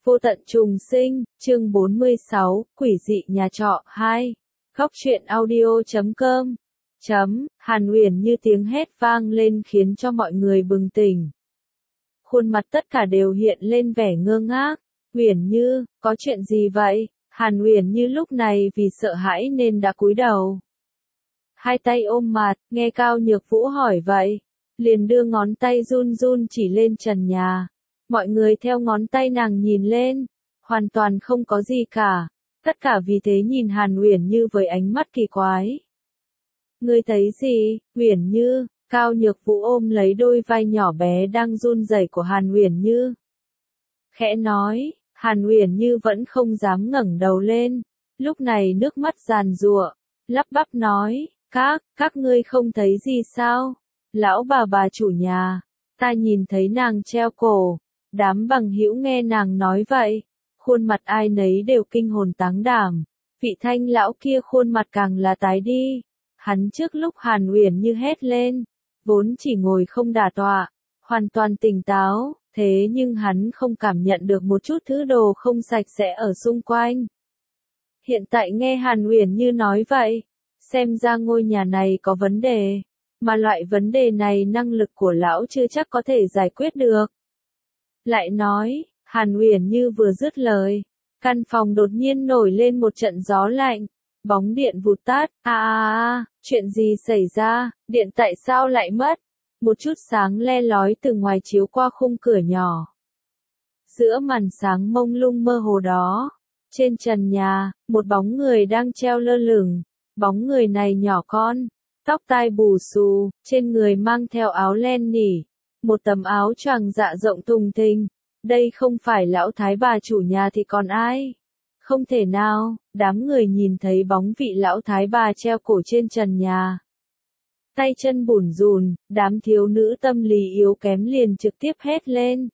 Vô tận trùng sinh, chương 46, quỷ dị nhà trọ 2. Góc truyện audio.com. Hàn Uyển Như tiếng hét vang lên khiến cho mọi người bừng tỉnh. Khuôn mặt tất cả đều hiện lên vẻ ngơ ngác. Uyển Như, có chuyện gì vậy? Hàn Uyển Như lúc này vì sợ hãi nên đã cúi đầu. Hai tay ôm mặt, nghe Cao Nhược Vũ hỏi vậy, liền đưa ngón tay run run chỉ lên trần nhà. Mọi người theo ngón tay nàng nhìn lên, hoàn toàn không có gì cả, tất cả vì thế nhìn Hàn Uyển Như với ánh mắt kỳ quái. Ngươi thấy gì, Uyển Như? Cao Nhược Vũ ôm lấy đôi vai nhỏ bé đang run rẩy của Hàn Uyển Như. Khẽ nói, Hàn Uyển Như vẫn không dám ngẩng đầu lên, lúc này nước mắt giàn giụa, lắp bắp nói, các ngươi không thấy gì sao? Lão bà chủ nhà, ta nhìn thấy nàng treo cổ. Đám bằng hữu nghe nàng nói vậy, khuôn mặt ai nấy đều kinh hồn táng đảm, vị Thanh lão kia khuôn mặt càng là tái đi. Hắn trước lúc Hàn Uyển Như hét lên, vốn chỉ ngồi không đả tọa, hoàn toàn tỉnh táo, thế nhưng hắn không cảm nhận được một chút thứ đồ không sạch sẽ ở xung quanh. Hiện tại nghe Hàn Uyển Như nói vậy, xem ra ngôi nhà này có vấn đề, mà loại vấn đề này năng lực của lão chưa chắc có thể giải quyết được. Lại nói, Hàn Uyển Như vừa dứt lời, căn phòng đột nhiên nổi lên một trận gió lạnh, bóng điện vụt tắt, chuyện gì xảy ra, điện tại sao lại mất? Một chút sáng le lói từ ngoài chiếu qua khung cửa nhỏ. Giữa màn sáng mông lung mơ hồ đó, trên trần nhà, một bóng người đang treo lơ lửng, bóng người này nhỏ con, tóc tai bù xù, trên người mang theo áo len nỉ. Một tấm áo choàng dạ rộng thùng thình, đây không phải lão thái bà chủ nhà thì còn ai? Không thể nào, đám người nhìn thấy bóng vị lão thái bà treo cổ trên trần nhà. Tay chân bủn rủn, đám thiếu nữ tâm lý yếu kém liền trực tiếp hét lên.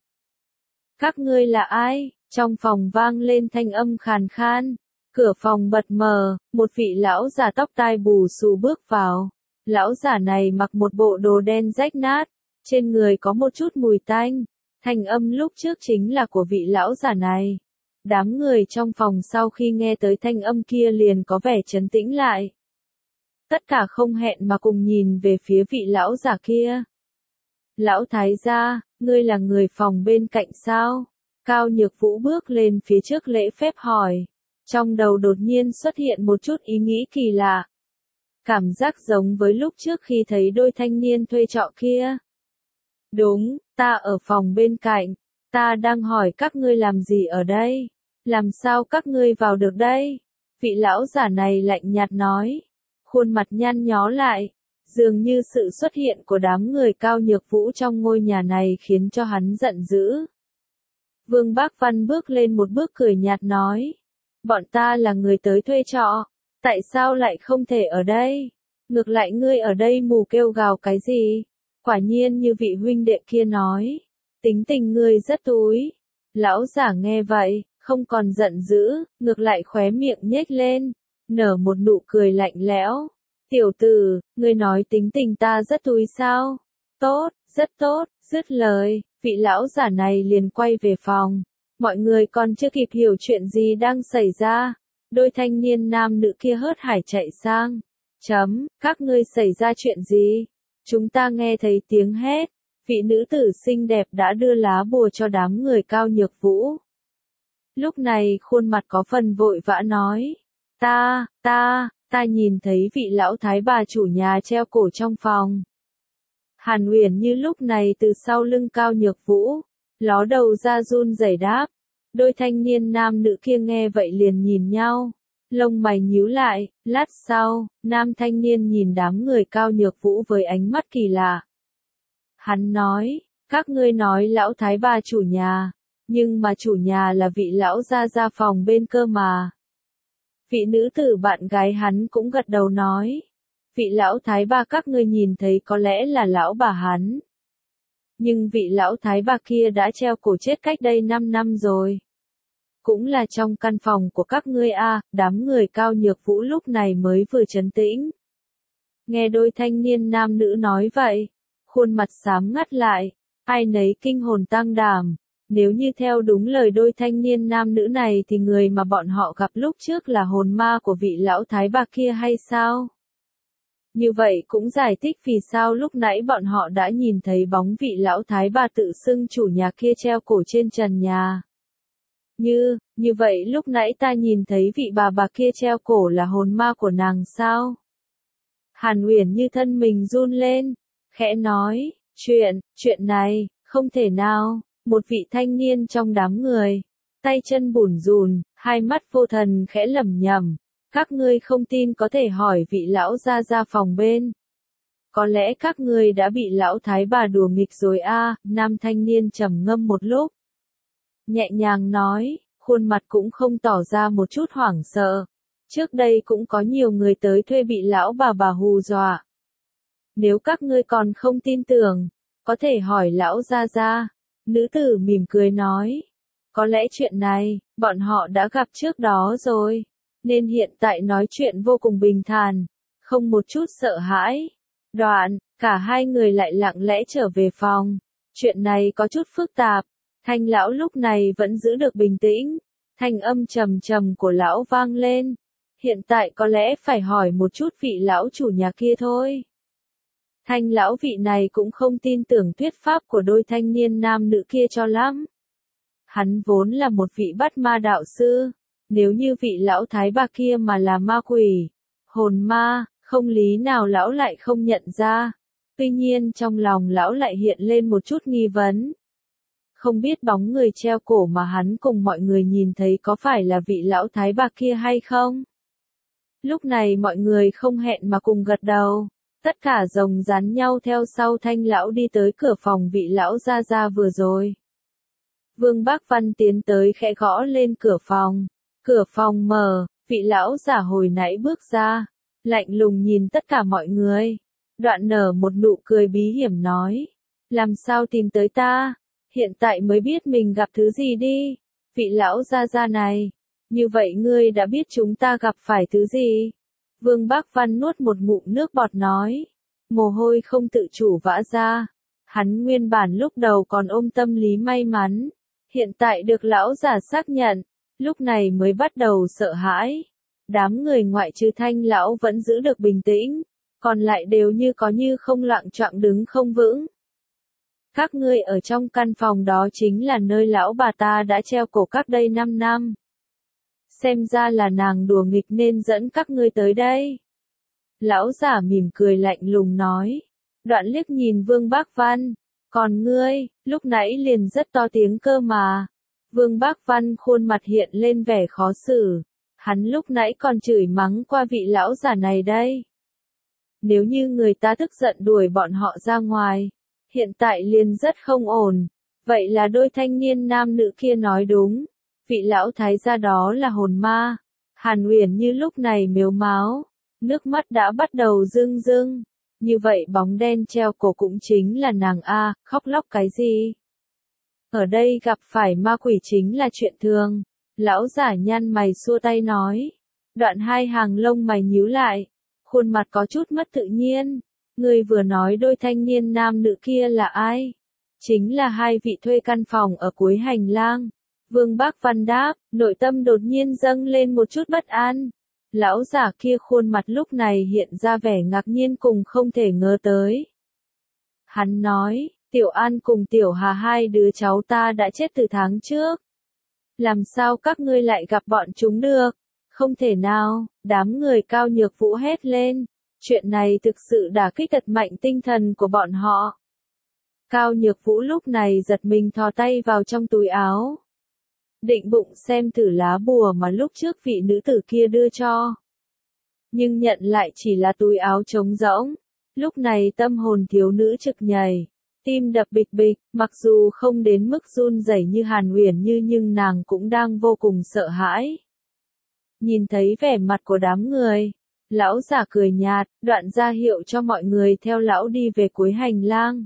Các ngươi là ai? Trong phòng vang lên thanh âm khàn khan, cửa phòng bật mở, một vị lão già tóc tai bù xù bước vào. Lão già này mặc một bộ đồ đen rách nát. Trên người có một chút mùi tanh, thanh âm lúc trước chính là của vị lão già này. Đám người trong phòng sau khi nghe tới thanh âm kia liền có vẻ trấn tĩnh lại. Tất cả không hẹn mà cùng nhìn về phía vị lão già kia. Lão thái gia, ngươi là người phòng bên cạnh sao? Cao Nhược Vũ bước lên phía trước lễ phép hỏi. Trong đầu đột nhiên xuất hiện một chút ý nghĩ kỳ lạ. Cảm giác giống với lúc trước khi thấy đôi thanh niên thuê trọ kia. Đúng, ta ở phòng bên cạnh, ta đang hỏi các ngươi làm gì ở đây, làm sao các ngươi vào được đây? Vị lão giả này lạnh nhạt nói, khuôn mặt nhăn nhó lại, dường như sự xuất hiện của đám người Cao Nhược Vũ trong ngôi nhà này khiến cho hắn giận dữ. Vương Bác Văn bước lên một bước cười nhạt nói, bọn ta là người tới thuê trọ, tại sao lại không thể ở đây? Ngược lại ngươi ở đây mù kêu gào cái gì? Quả nhiên như vị huynh đệ kia nói, tính tình ngươi rất túi. Lão giả nghe vậy, không còn giận dữ, ngược lại khóe miệng nhếch lên, nở một nụ cười lạnh lẽo. Tiểu tử, ngươi nói tính tình ta rất túi sao? Tốt, rất tốt, dứt lời, vị lão giả này liền quay về phòng. Mọi người còn chưa kịp hiểu chuyện gì đang xảy ra. Đôi thanh niên nam nữ kia hớt hải chạy sang. Các ngươi xảy ra chuyện gì? Chúng ta nghe thấy tiếng hét, vị nữ tử xinh đẹp đã đưa lá bùa cho đám người Cao Nhược Vũ. Lúc này khuôn mặt có phần vội vã nói, ta nhìn thấy vị lão thái bà chủ nhà treo cổ trong phòng. Hàn Uyển Như lúc này từ sau lưng Cao Nhược Vũ, ló đầu ra run rẩy đáp. Đôi thanh niên nam nữ kia nghe vậy liền nhìn nhau. Lông mày nhíu lại, lát sau, nam thanh niên nhìn đám người Cao Nhược Vũ với ánh mắt kỳ lạ. Hắn nói, các ngươi nói lão thái bà chủ nhà, nhưng mà chủ nhà là vị lão gia phòng bên cơ mà. Vị nữ tử bạn gái hắn cũng gật đầu nói, vị lão thái bà các ngươi nhìn thấy có lẽ là lão bà hắn. Nhưng vị lão thái bà kia đã treo cổ chết cách đây 5 năm rồi. Cũng là trong căn phòng của các ngươi đám người Cao Nhược Vũ lúc này mới vừa trấn tĩnh. Nghe đôi thanh niên nam nữ nói vậy, khuôn mặt xám ngắt lại, ai nấy kinh hồn tang đảm, Nếu như theo đúng lời đôi thanh niên nam nữ này thì người mà bọn họ gặp lúc trước là hồn ma của vị lão thái bà kia hay sao? Như vậy cũng giải thích vì sao lúc nãy bọn họ đã nhìn thấy bóng vị lão thái bà tự xưng chủ nhà kia treo cổ trên trần nhà. Như vậy lúc nãy ta nhìn thấy vị bà kia treo cổ là hồn ma của nàng sao? Hàn Uyển Như thân mình run lên, khẽ nói, chuyện này, không thể nào. Một vị thanh niên trong đám người, tay chân bủn rủn, hai mắt vô thần khẽ lẩm nhẩm, các ngươi không tin có thể hỏi vị lão ra phòng bên. Có lẽ các ngươi đã bị lão thái bà đùa nghịch rồi a. Nam thanh niên trầm ngâm một lúc, nhẹ nhàng nói, khuôn mặt cũng không tỏ ra một chút hoảng sợ. Trước đây cũng có nhiều người tới thuê bị lão bà hù dọa. Nếu các ngươi còn không tin tưởng, có thể hỏi lão ra. Nữ tử mỉm cười nói, có lẽ chuyện này, bọn họ đã gặp trước đó rồi, nên hiện tại nói chuyện vô cùng bình thản, không một chút sợ hãi. Đoạn, cả hai người lại lặng lẽ trở về phòng. Chuyện này có chút phức tạp. Thanh lão lúc này vẫn giữ được bình tĩnh. Thanh âm trầm trầm của lão vang lên. Hiện tại có lẽ phải hỏi một chút vị lão chủ nhà kia thôi. Thanh lão vị này cũng không tin tưởng thuyết pháp của đôi thanh niên nam nữ kia cho lắm. Hắn vốn là một vị bắt ma đạo sư. Nếu như vị lão thái bà kia mà là ma quỷ, hồn ma, không lý nào lão lại không nhận ra. Tuy nhiên trong lòng lão lại hiện lên một chút nghi vấn. Không biết bóng người treo cổ mà hắn cùng mọi người nhìn thấy có phải là vị lão thái bà kia hay không? Lúc này mọi người không hẹn mà cùng gật đầu. Tất cả rồng rắn nhau theo sau Thanh lão đi tới cửa phòng vị lão ra vừa rồi. Vương Bác Văn tiến tới khẽ gõ lên cửa phòng. Cửa phòng mở, vị lão giả hồi nãy bước ra, lạnh lùng nhìn tất cả mọi người. Đoạn nở một nụ cười bí hiểm nói, làm sao tìm tới ta, hiện tại mới biết mình gặp thứ gì đi, vị lão ra này, như vậy ngươi đã biết chúng ta gặp phải thứ gì. Vương Bác Văn nuốt một ngụm nước bọt nói, mồ hôi không tự chủ vã ra, hắn nguyên bản lúc đầu còn ôm tâm lý may mắn, hiện tại được lão giả xác nhận, lúc này mới bắt đầu sợ hãi. Đám người ngoại trừ Thanh lão vẫn giữ được bình tĩnh, còn lại đều như có như không loạng choạng đứng không vững. Các ngươi ở trong căn phòng đó chính là nơi lão bà ta đã treo cổ cách đây 5 năm. Xem ra là nàng đùa nghịch nên dẫn các ngươi tới đây. Lão giả mỉm cười lạnh lùng nói. Đoạn liếc nhìn Vương Bác Văn. Còn ngươi, lúc nãy liền rất to tiếng cơ mà. Vương Bác Văn khuôn mặt hiện lên vẻ khó xử. Hắn lúc nãy còn chửi mắng qua vị lão giả này đây. Nếu như người ta tức giận đuổi bọn họ ra ngoài, hiện tại liền rất không ổn. Vậy là đôi thanh niên nam nữ kia nói đúng. Vị lão thái gia đó là hồn ma. Hàn Uyển Như lúc này mếu máo, nước mắt đã bắt đầu rưng rưng. Như vậy bóng đen treo cổ cũng chính là nàng a, khóc lóc cái gì? Ở đây gặp phải ma quỷ chính là chuyện thường. Lão giả nhăn mày xua tay nói. Đoạn hai hàng lông mày nhíu lại, khuôn mặt có chút mất tự nhiên. Người vừa nói đôi thanh niên nam nữ kia là ai? Chính là hai vị thuê căn phòng ở cuối hành lang. Vương Bác Văn đáp, nội tâm đột nhiên dâng lên một chút bất an. Lão giả kia khuôn mặt lúc này hiện ra vẻ ngạc nhiên cùng không thể ngờ tới. Hắn nói, Tiểu An cùng Tiểu Hà hai đứa cháu ta đã chết từ tháng trước. Làm sao các ngươi lại gặp bọn chúng được? Không thể nào, đám người Cao Nhược Vũ hét lên. Chuyện này thực sự đả kích thật mạnh tinh thần của bọn họ. Cao Nhược Vũ lúc này giật mình thò tay vào trong túi áo. Định bụng xem thử lá bùa mà lúc trước vị nữ tử kia đưa cho. Nhưng nhận lại chỉ là túi áo trống rỗng. Lúc này tâm hồn thiếu nữ trực nhảy, tim đập bịch bịch, mặc dù không đến mức run rẩy như Hàn Uyển Như nhưng nàng cũng đang vô cùng sợ hãi. Nhìn thấy vẻ mặt của đám người, lão giả cười nhạt, đoạn ra hiệu cho mọi người theo lão đi về cuối hành lang.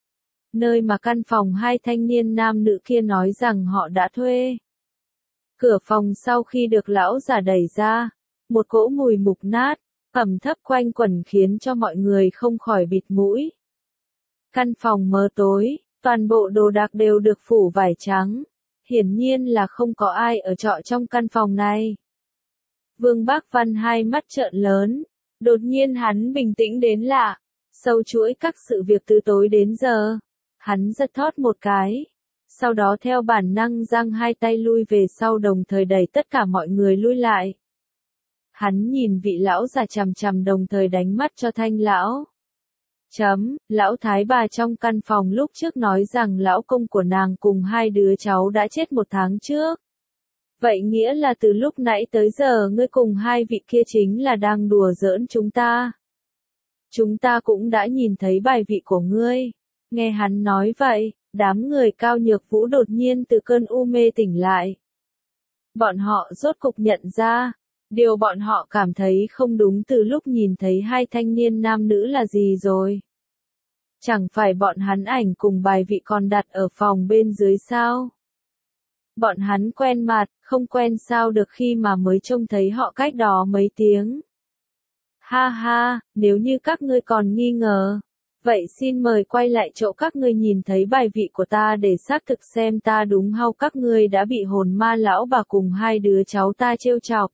Nơi mà căn phòng hai thanh niên nam nữ kia nói rằng họ đã thuê. Cửa phòng sau khi được lão giả đẩy ra, một cỗ mùi mục nát, ẩm thấp quanh quẩn khiến cho mọi người không khỏi bịt mũi. Căn phòng mờ tối, Toàn bộ đồ đạc đều được phủ vải trắng. Hiển nhiên là không có ai ở trọ trong căn phòng này. Vương Bác Văn hai mắt trợn lớn. Đột nhiên hắn bình tĩnh đến lạ. Sâu chuỗi các sự việc từ tối đến giờ. Hắn giật thót một cái. Sau đó theo bản năng giang hai tay lui về sau, đồng thời đẩy tất cả mọi người lui lại. Hắn nhìn vị lão già chằm chằm, đồng thời đánh mắt cho Thanh lão. Lão thái bà trong căn phòng lúc trước nói rằng lão công của nàng cùng hai đứa cháu đã chết 1 tháng trước. Vậy nghĩa là từ lúc nãy tới giờ ngươi cùng hai vị kia chính là đang đùa giỡn chúng ta. Chúng ta cũng đã nhìn thấy bài vị của ngươi. Nghe hắn nói vậy, đám người Cao Nhược Vũ đột nhiên từ cơn u mê tỉnh lại. Bọn họ rốt cục nhận ra, điều bọn họ cảm thấy không đúng từ lúc nhìn thấy hai thanh niên nam nữ là gì rồi. Chẳng phải bọn hắn ảnh cùng bài vị còn đặt ở phòng bên dưới sao? Bọn hắn quen mặt, không quen sao được khi mà mới trông thấy họ cách đó mấy tiếng. Ha ha, nếu như các ngươi còn nghi ngờ, vậy xin mời quay lại chỗ các ngươi nhìn thấy bài vị của ta để xác thực xem ta đúng hay các ngươi đã bị hồn ma lão bà cùng hai đứa cháu ta trêu chọc.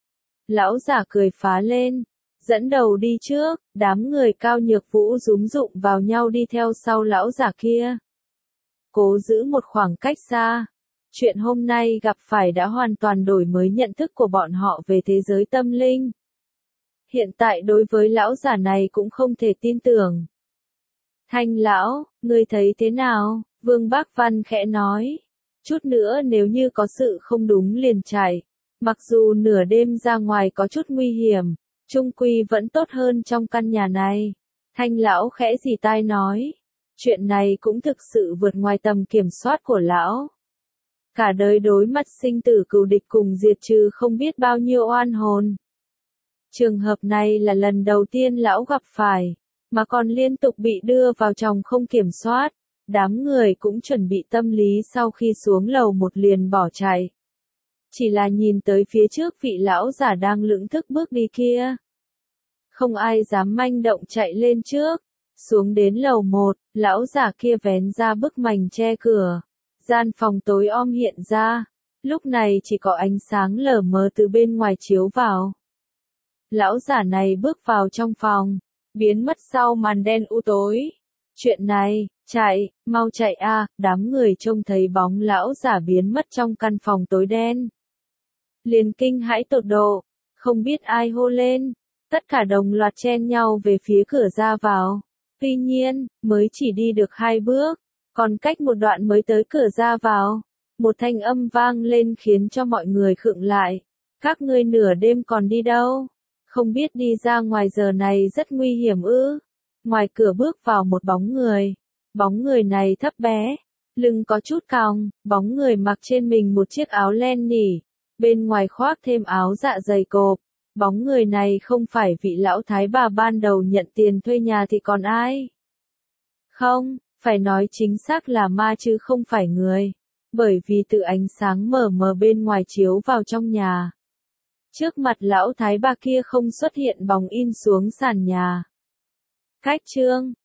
Lão giả cười phá lên, dẫn đầu đi trước, đám người Cao Nhược Vũ rúm rụng vào nhau đi theo sau lão giả kia. Cố giữ một khoảng cách xa. Chuyện hôm nay gặp phải đã hoàn toàn đổi mới nhận thức của bọn họ về thế giới tâm linh. Hiện tại đối với lão giả này cũng không thể tin tưởng. Thanh lão, ngươi thấy thế nào? Vương Bác Văn khẽ nói. Chút nữa nếu như có sự không đúng liền chạy. Mặc dù nửa đêm ra ngoài có chút nguy hiểm, chung quy vẫn tốt hơn trong căn nhà này. Thanh lão khẽ rì tai nói. Chuyện này cũng thực sự vượt ngoài tầm kiểm soát của lão. Cả đời đối mặt sinh tử cừu địch cùng diệt trừ không biết bao nhiêu oan hồn. Trường hợp này là lần đầu tiên lão gặp phải, mà còn liên tục bị đưa vào trong không kiểm soát. Đám người cũng chuẩn bị tâm lý sau khi xuống lầu 1 liền bỏ chạy. Chỉ là nhìn tới phía trước vị lão giả đang lững thững bước đi kia. Không ai dám manh động chạy lên trước. Xuống đến lầu 1, lão giả kia vén ra bức mành che cửa. Gian phòng tối om hiện ra. Lúc này chỉ có ánh sáng lờ mờ từ bên ngoài chiếu vào. Lão giả này bước vào trong phòng, biến mất sau màn đen u tối. Chuyện này, chạy, mau chạy a! Đám người trông thấy bóng lão giả biến mất trong căn phòng tối đen. Liền kinh hãi tột độ, không biết ai hô lên, tất cả đồng loạt chen nhau về phía cửa ra vào. Tuy nhiên, mới chỉ đi được 2 bước, còn cách một đoạn mới tới cửa ra vào. Một thanh âm vang lên khiến cho mọi người khựng lại. Các ngươi nửa đêm còn đi đâu? Không biết đi ra ngoài giờ này rất nguy hiểm ư? Ngoài cửa bước vào một bóng người. Bóng người này thấp bé, lưng có chút cong, bóng người mặc trên mình một chiếc áo len nỉ, bên ngoài khoác thêm áo dạ dày cộp. Bóng người này không phải vị lão thái bà ban đầu nhận tiền thuê nhà thì còn ai? Không, phải nói chính xác là ma chứ không phải người. Bởi vì từ ánh sáng mờ mờ bên ngoài chiếu vào trong nhà. Trước mặt lão thái bà kia không xuất hiện bóng in xuống sàn nhà. Cách chương